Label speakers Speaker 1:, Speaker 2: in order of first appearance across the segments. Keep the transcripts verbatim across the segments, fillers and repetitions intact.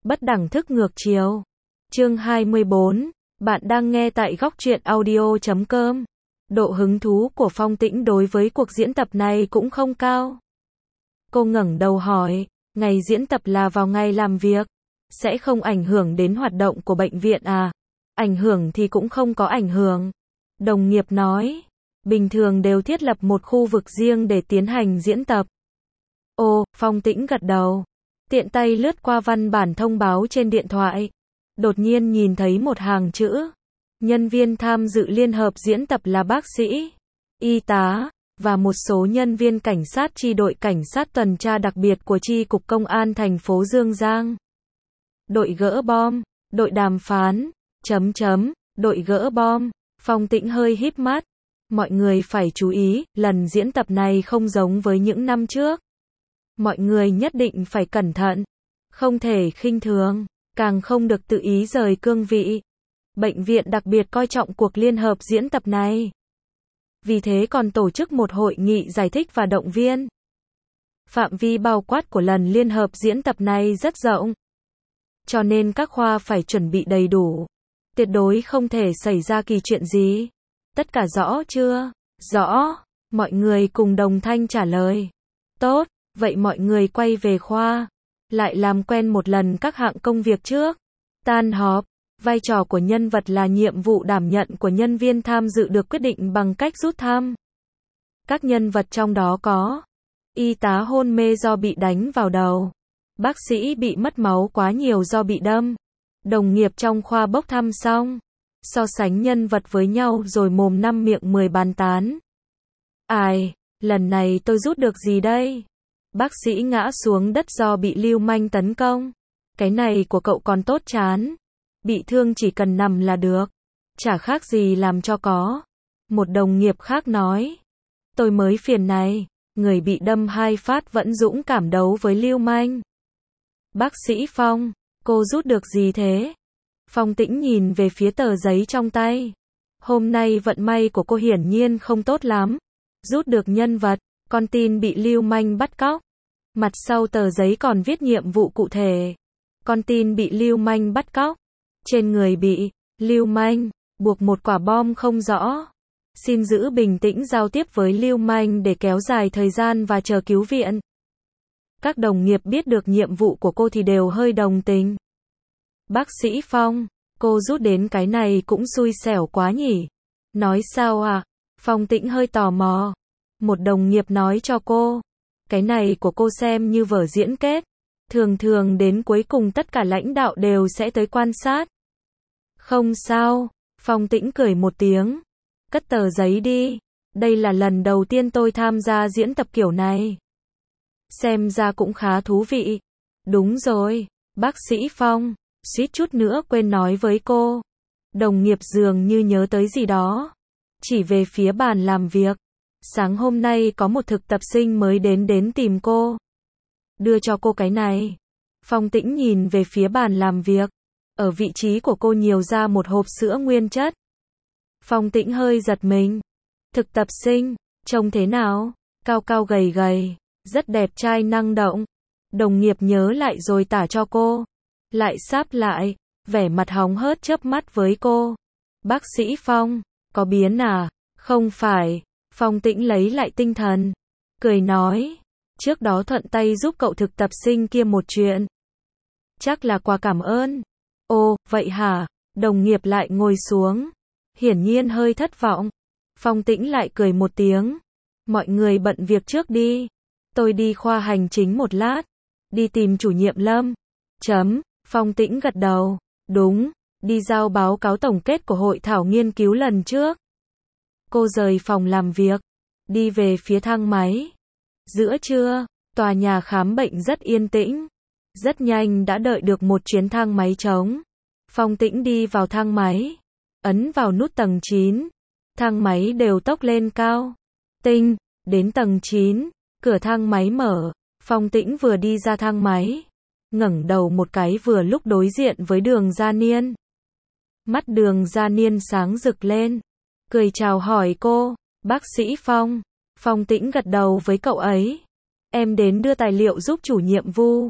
Speaker 1: Bất đẳng thức ngược chiều. Chương hai mươi bốn. Bạn đang nghe tại góc truyện audio chấm com. Độ hứng thú của Phong Tĩnh đối với cuộc diễn tập này cũng không cao. Cô ngẩng đầu hỏi, ngày diễn tập là vào ngày làm việc, sẽ không ảnh hưởng đến hoạt động của bệnh viện à? Ảnh hưởng thì cũng không có ảnh hưởng. Đồng nghiệp nói, bình thường đều thiết lập một khu vực riêng để tiến hành diễn tập. Ồ, Phong Tĩnh gật đầu. Tiện tay lướt qua văn bản thông báo trên điện thoại. Đột nhiên nhìn thấy một hàng chữ. Nhân viên tham dự liên hợp diễn tập là bác sĩ, y tá, và một số nhân viên cảnh sát chi đội cảnh sát tuần tra đặc biệt của chi cục công an thành phố Dương Giang. Đội gỡ bom, đội đàm phán, chấm chấm, đội gỡ bom. Phong Tĩnh hơi híp mắt. Mọi người phải chú ý, lần diễn tập này không giống với những năm trước. Mọi người nhất định phải cẩn thận, không thể khinh thường, càng không được tự ý rời cương vị. Bệnh viện đặc biệt coi trọng cuộc liên hợp diễn tập này. Vì thế còn tổ chức một hội nghị giải thích và động viên. Phạm vi bao quát của lần liên hợp diễn tập này rất rộng. Cho nên các khoa phải chuẩn bị đầy đủ. Tuyệt đối không thể xảy ra kỳ chuyện gì. Tất cả rõ chưa? Rõ. Mọi người cùng đồng thanh trả lời. Tốt, vậy mọi người quay về khoa. Lại làm quen một lần các hạng công việc trước. Tan họp. Vai trò của nhân vật là nhiệm vụ đảm nhận của nhân viên tham dự được quyết định bằng cách rút thăm. Các nhân vật trong đó có y tá hôn mê do bị đánh vào đầu, bác sĩ bị mất máu quá nhiều do bị đâm, đồng nghiệp trong khoa bốc thăm xong, so sánh nhân vật với nhau rồi mồm năm miệng mười bàn tán. Ai, lần này tôi rút được gì đây? Bác sĩ ngã xuống đất do bị lưu manh tấn công. Cái này của cậu còn tốt chán. Bị thương chỉ cần nằm là được. Chả khác gì làm cho có. Một đồng nghiệp khác nói. Tôi mới phiền này. Người bị đâm hai phát vẫn dũng cảm đấu với lưu manh. Bác sĩ Phong, cô rút được gì thế? Phong Tĩnh nhìn về phía tờ giấy trong tay. Hôm nay vận may của cô hiển nhiên không tốt lắm. Rút được nhân vật, con tin bị lưu manh bắt cóc. Mặt sau tờ giấy còn viết nhiệm vụ cụ thể. Con tin bị lưu manh bắt cóc. Trên người bị lưu manh buộc một quả bom không rõ. Xin giữ bình tĩnh giao tiếp với lưu manh để kéo dài thời gian và chờ cứu viện. Các đồng nghiệp biết được nhiệm vụ của cô thì đều hơi đồng tình. Bác sĩ Phong, cô rút đến cái này cũng xui xẻo quá nhỉ? Nói sao à? Phong Tĩnh hơi tò mò. Một đồng nghiệp nói cho cô. Cái này của cô xem như vở diễn kết. Thường thường đến cuối cùng tất cả lãnh đạo đều sẽ tới quan sát. Không sao, Phong Tĩnh cười một tiếng. Cất tờ giấy đi. Đây là lần đầu tiên tôi tham gia diễn tập kiểu này. Xem ra cũng khá thú vị. Đúng rồi, bác sĩ Phong, suýt chút nữa quên nói với cô. Đồng nghiệp dường như nhớ tới gì đó. Chỉ về phía bàn làm việc. Sáng hôm nay có một thực tập sinh mới đến đến tìm cô. Đưa cho cô cái này. Phong Tĩnh nhìn về phía bàn làm việc. Ở vị trí của cô nhiều ra một hộp sữa nguyên chất. Phong Tĩnh hơi giật mình. Thực tập sinh, trông thế nào? Cao cao gầy gầy, rất đẹp trai năng động. Đồng nghiệp nhớ lại rồi tả cho cô. Lại sáp lại, vẻ mặt hóng hớt chớp mắt với cô. Bác sĩ Phong, có biến à? Không phải. Phong Tĩnh lấy lại tinh thần. Cười nói. Trước đó thuận tay giúp cậu thực tập sinh kia một chuyện. Chắc là quà cảm ơn. Ồ, vậy hả? Đồng nghiệp lại ngồi xuống. Hiển nhiên hơi thất vọng. Phong Tĩnh lại cười một tiếng. Mọi người bận việc trước đi. Tôi đi khoa hành chính một lát. Đi tìm chủ nhiệm Lâm. Chấm. Phong Tĩnh gật đầu. Đúng. Đi giao báo cáo tổng kết của hội thảo nghiên cứu lần trước. Cô rời phòng làm việc. Đi về phía thang máy. Giữa trưa, tòa nhà khám bệnh rất yên tĩnh. Rất nhanh đã đợi được một chuyến thang máy trống. Phong Tĩnh đi vào thang máy. Ấn vào nút tầng chín. Thang máy đều tốc lên cao. Tinh, đến tầng chín. Cửa thang máy mở. Phong Tĩnh vừa đi ra thang máy. Ngẩng đầu một cái vừa lúc đối diện với Đường Gia Niên. Mắt Đường Gia Niên sáng rực lên. Cười chào hỏi cô. Bác sĩ Phong. Phong Tĩnh gật đầu với cậu ấy. Em đến đưa tài liệu giúp chủ nhiệm Vu.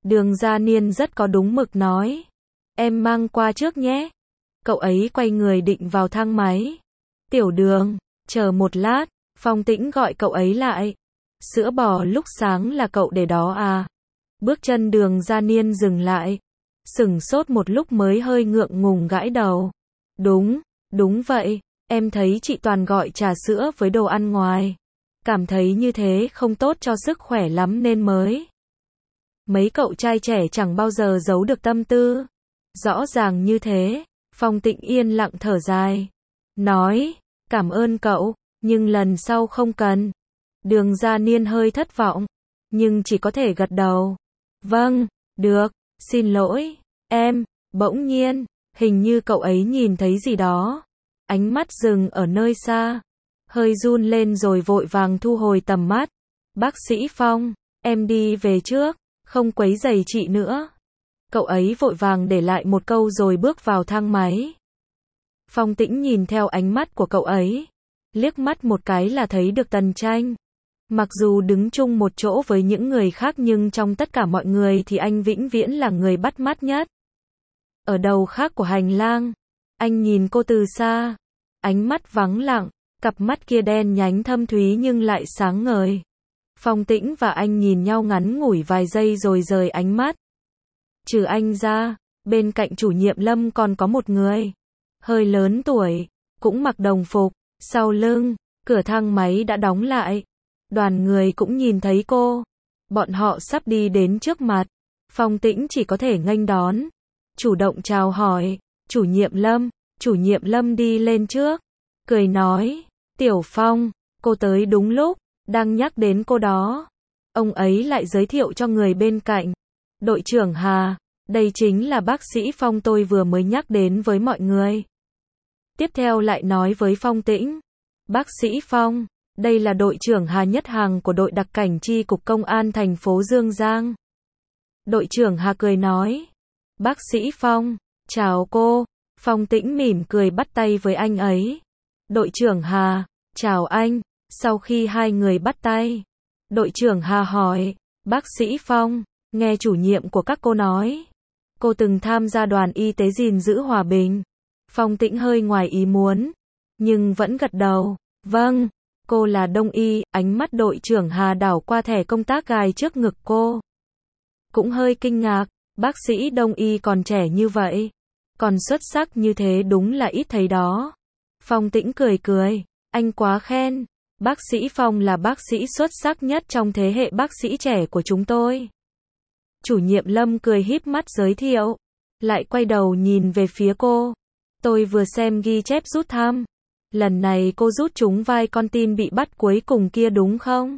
Speaker 1: Đường Gia Niên rất có đúng mực nói. Em mang qua trước nhé. Cậu ấy quay người định vào thang máy. Tiểu Đường, chờ một lát, Phong Tĩnh gọi cậu ấy lại. Sữa bò lúc sáng là cậu để đó à? Bước chân Đường Gia Niên dừng lại. Sửng sốt một lúc mới hơi ngượng ngùng gãi đầu. Đúng, đúng vậy, em thấy chị toàn gọi trà sữa với đồ ăn ngoài. Cảm thấy như thế không tốt cho sức khỏe lắm nên mới. Mấy cậu trai trẻ chẳng bao giờ giấu được tâm tư. Rõ ràng như thế, Phong Tĩnh yên lặng thở dài. Nói, cảm ơn cậu, nhưng lần sau không cần. Đường Gia Niên hơi thất vọng, nhưng chỉ có thể gật đầu. Vâng, được, xin lỗi, em, bỗng nhiên, hình như cậu ấy nhìn thấy gì đó. Ánh mắt dừng ở nơi xa, hơi run lên rồi vội vàng thu hồi tầm mắt. Bác sĩ Phong, em đi về trước, không quấy rầy chị nữa. Cậu ấy vội vàng để lại một câu rồi bước vào thang máy. Phong Tĩnh nhìn theo ánh mắt của cậu ấy, liếc mắt một cái là thấy được Tần Tranh. Mặc dù đứng chung một chỗ với những người khác nhưng trong tất cả mọi người thì anh vĩnh viễn là người bắt mắt nhất. Ở đầu khác của hành lang, anh nhìn cô từ xa, ánh mắt vắng lặng, cặp mắt kia đen nhánh thâm thúy nhưng lại sáng ngời. Phong Tĩnh và anh nhìn nhau ngắn ngủi vài giây rồi rời ánh mắt. Trừ anh ra, bên cạnh chủ nhiệm Lâm còn có một người, hơi lớn tuổi, cũng mặc đồng phục, sau lưng, cửa thang máy đã đóng lại. Đoàn người cũng nhìn thấy cô. Bọn họ sắp đi đến trước mặt. Phong Tĩnh chỉ có thể nghênh đón. Chủ động chào hỏi. Chủ nhiệm Lâm. Chủ nhiệm Lâm đi lên trước. Cười nói. Tiểu Phong, cô tới đúng lúc. Đang nhắc đến cô đó. Ông ấy lại giới thiệu cho người bên cạnh. Đội trưởng Hà. Đây chính là bác sĩ Phong tôi vừa mới nhắc đến với mọi người. Tiếp theo lại nói với Phong Tĩnh. Bác sĩ Phong. Đây là đội trưởng Hà Nhất Hằng của đội đặc cảnh chi cục công an thành phố Dương Giang. Đội trưởng Hà cười nói. Bác sĩ Phong, chào cô. Phong Tĩnh mỉm cười bắt tay với anh ấy. Đội trưởng Hà, chào anh. Sau khi hai người bắt tay, đội trưởng Hà hỏi. Bác sĩ Phong, nghe chủ nhiệm của các cô nói. Cô từng tham gia đoàn y tế gìn giữ hòa bình. Phong Tĩnh hơi ngoài ý muốn, nhưng vẫn gật đầu. Vâng. Cô là đông y, ánh mắt đội trưởng Hà đảo qua thẻ công tác gài trước ngực cô. Cũng hơi kinh ngạc, bác sĩ đông y còn trẻ như vậy. Còn xuất sắc như thế đúng là ít thấy đó. Phong Tĩnh cười cười, anh quá khen. Bác sĩ Phong là bác sĩ xuất sắc nhất trong thế hệ bác sĩ trẻ của chúng tôi. Chủ nhiệm Lâm cười híp mắt giới thiệu, lại quay đầu nhìn về phía cô. Tôi vừa xem ghi chép rút thăm. Lần này cô rút trúng vai con tin bị bắt cuối cùng kia đúng không?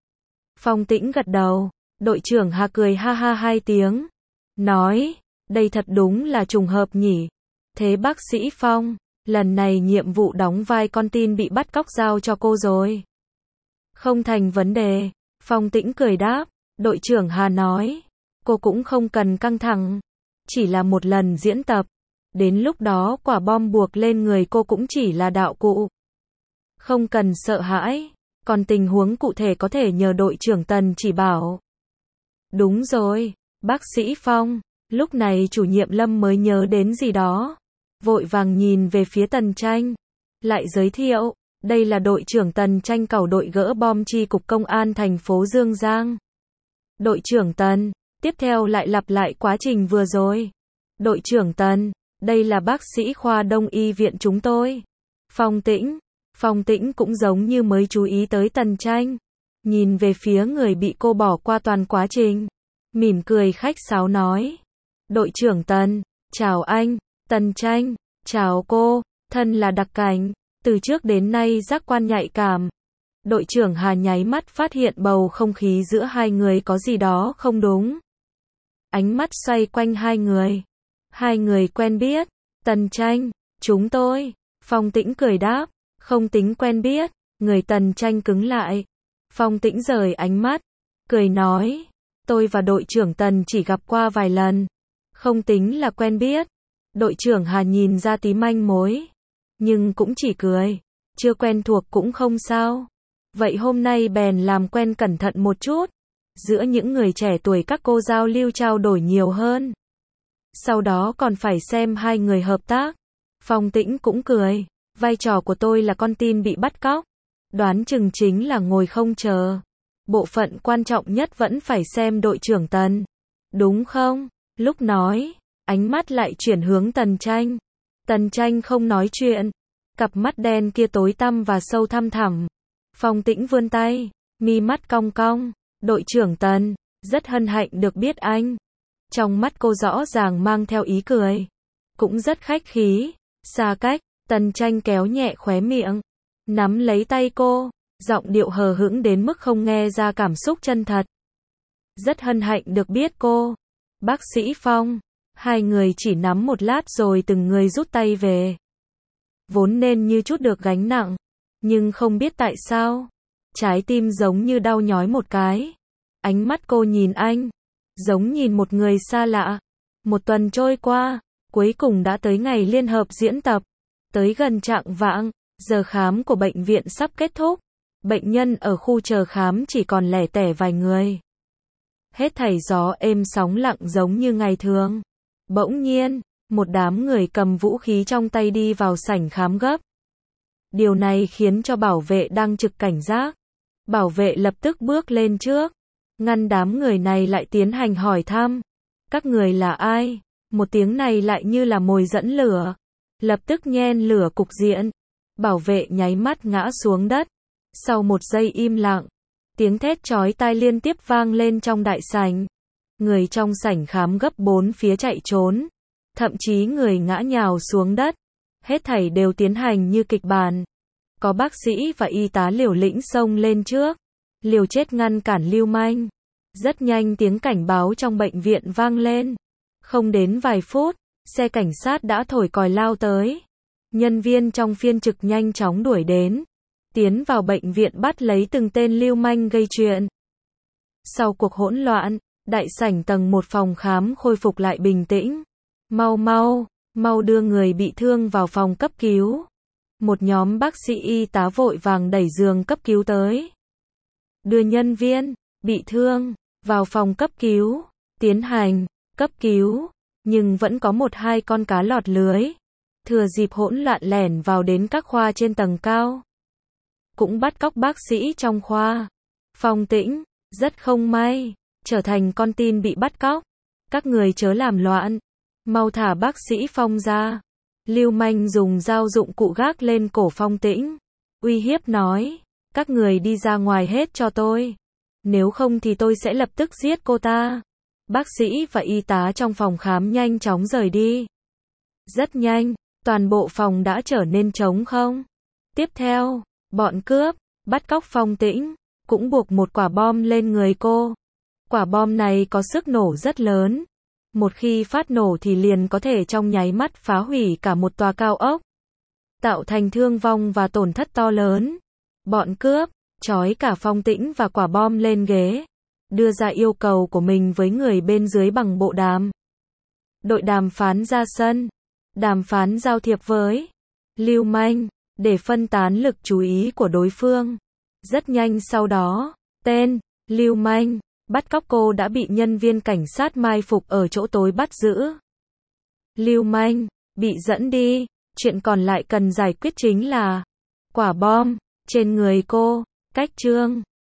Speaker 1: Phong Tĩnh gật đầu, đội trưởng Hà cười ha ha hai tiếng. Nói, đây thật đúng là trùng hợp nhỉ. Thế bác sĩ Phong, lần này nhiệm vụ đóng vai con tin bị bắt cóc giao cho cô rồi. Không thành vấn đề, Phong Tĩnh cười đáp, đội trưởng Hà nói. Cô cũng không cần căng thẳng, chỉ là một lần diễn tập. Đến lúc đó quả bom buộc lên người cô cũng chỉ là đạo cụ. Không cần sợ hãi, còn tình huống cụ thể có thể nhờ đội trưởng Tần chỉ bảo. Đúng rồi, bác sĩ Phong, lúc này chủ nhiệm Lâm mới nhớ đến gì đó. Vội vàng nhìn về phía Tần Tranh, lại giới thiệu, đây là đội trưởng Tần Tranh cẩu đội gỡ bom chi cục công an thành phố Dương Giang. Đội trưởng Tần, tiếp theo lại lặp lại quá trình vừa rồi. Đội trưởng Tần. Đây là bác sĩ khoa đông y viện chúng tôi. Phong Tĩnh. Phong Tĩnh cũng giống như mới chú ý tới Tần Tranh. Nhìn về phía người bị cô bỏ qua toàn quá trình. Mỉm cười khách sáo nói. Đội trưởng Tần, chào anh. Tần Tranh, chào cô. Thân là đặc cảnh, từ trước đến nay giác quan nhạy cảm. Đội trưởng Hà nháy mắt phát hiện bầu không khí giữa hai người có gì đó không đúng. Ánh mắt xoay quanh hai người. Hai người quen biết. Tần Tranh, chúng tôi. Phong Tĩnh cười đáp, không tính quen biết. Người Tần Tranh cứng lại. Phong Tĩnh rời ánh mắt, cười nói, tôi và đội trưởng Tần chỉ gặp qua vài lần, không tính là quen biết. Đội trưởng Hà nhìn ra tí manh mối, nhưng cũng chỉ cười, chưa quen thuộc cũng không sao. Vậy hôm nay bèn làm quen cẩn thận một chút. giữa những người trẻ tuổi các cô giao lưu trao đổi nhiều hơn. Sau đó còn phải xem hai người hợp tác. Phong Tĩnh cũng cười, vai trò của tôi là con tin bị bắt cóc. Đoán chừng chính là ngồi không chờ. Bộ phận quan trọng nhất vẫn phải xem đội trưởng Tần. Đúng không? Lúc nói, ánh mắt lại chuyển hướng Tần Tranh. Tần Tranh không nói chuyện. Cặp mắt đen kia tối tăm và sâu thăm thẳm. Phong Tĩnh vươn tay, mi mắt cong cong. Đội trưởng Tần, rất hân hạnh được biết anh. Trong mắt cô rõ ràng mang theo ý cười. Cũng rất khách khí. Xa cách, Tần Tranh kéo nhẹ khóe miệng. Nắm lấy tay cô, giọng điệu hờ hững đến mức không nghe ra cảm xúc chân thật. Rất hân hạnh được biết cô. Bác sĩ Phong. Hai người chỉ nắm một lát rồi từng người rút tay về. Vốn nên như chút được gánh nặng. Nhưng không biết tại sao. Trái tim giống như đau nhói một cái. Ánh mắt cô nhìn anh. Giống nhìn một người xa lạ. Một tuần trôi qua. Cuối cùng đã tới ngày liên hợp diễn tập. Tới gần chạng vạng. Giờ khám của bệnh viện sắp kết thúc. Bệnh nhân ở khu chờ khám chỉ còn lẻ tẻ vài người. Hết thảy gió êm sóng lặng giống như ngày thường. Bỗng nhiên, một đám người cầm vũ khí trong tay đi vào sảnh khám gấp. Điều này khiến cho bảo vệ đang trực cảnh giác. Bảo vệ lập tức bước lên trước, ngăn đám người này lại tiến hành hỏi thăm. Các người là ai? Một tiếng này lại như là mồi dẫn lửa. Lập tức nhen lửa cục diện. Bảo vệ nháy mắt ngã xuống đất. Sau một giây im lặng, tiếng thét chói tai liên tiếp vang lên trong đại sảnh. Người trong sảnh khám gấp bốn phía chạy trốn. Thậm chí người ngã nhào xuống đất. Hết thảy đều tiến hành như kịch bản. Có bác sĩ và y tá liều lĩnh xông lên trước. Liều chết ngăn cản lưu manh. Rất nhanh tiếng cảnh báo trong bệnh viện vang lên. Không đến vài phút, xe cảnh sát đã thổi còi lao tới. Nhân viên trong phiên trực nhanh chóng đuổi đến. Tiến vào bệnh viện bắt lấy từng tên lưu manh gây chuyện. Sau cuộc hỗn loạn, đại sảnh tầng một phòng khám khôi phục lại bình tĩnh. Mau mau, mau đưa người bị thương vào phòng cấp cứu. Một nhóm bác sĩ y tá vội vàng đẩy giường cấp cứu tới. Đưa nhân viên bị thương vào phòng cấp cứu, tiến hành cấp cứu, nhưng vẫn có một hai con cá lọt lưới. Thừa dịp hỗn loạn lẻn vào đến các khoa trên tầng cao. Cũng bắt cóc bác sĩ trong khoa. Phong Tĩnh, rất không may, trở thành con tin bị bắt cóc. Các người chớ làm loạn. Mau thả bác sĩ Phong ra. Lưu manh dùng dao dụng cụ gác lên cổ Phong Tĩnh. Uy hiếp nói. Các người đi ra ngoài hết cho tôi. Nếu không thì tôi sẽ lập tức giết cô ta. Bác sĩ và y tá trong phòng khám nhanh chóng rời đi. Rất nhanh, toàn bộ phòng đã trở nên trống không. Tiếp theo, bọn cướp, bắt cóc Phong Tĩnh, cũng buộc một quả bom lên người cô. Quả bom này có sức nổ rất lớn. Một khi phát nổ thì liền có thể trong nháy mắt phá hủy cả một tòa cao ốc. Tạo thành thương vong và tổn thất to lớn. Bọn cướp, trói cả Phong Tĩnh và quả bom lên ghế. Đưa ra yêu cầu của mình với người bên dưới bằng bộ đàm. Đội đàm phán ra sân. Đàm phán giao thiệp với lưu manh, để phân tán lực chú ý của đối phương. Rất nhanh sau đó, tên lưu manh bắt cóc cô đã bị nhân viên cảnh sát mai phục ở chỗ tối bắt giữ. Lưu manh bị dẫn đi, chuyện còn lại cần giải quyết chính là quả bom trên người cô. Cách chương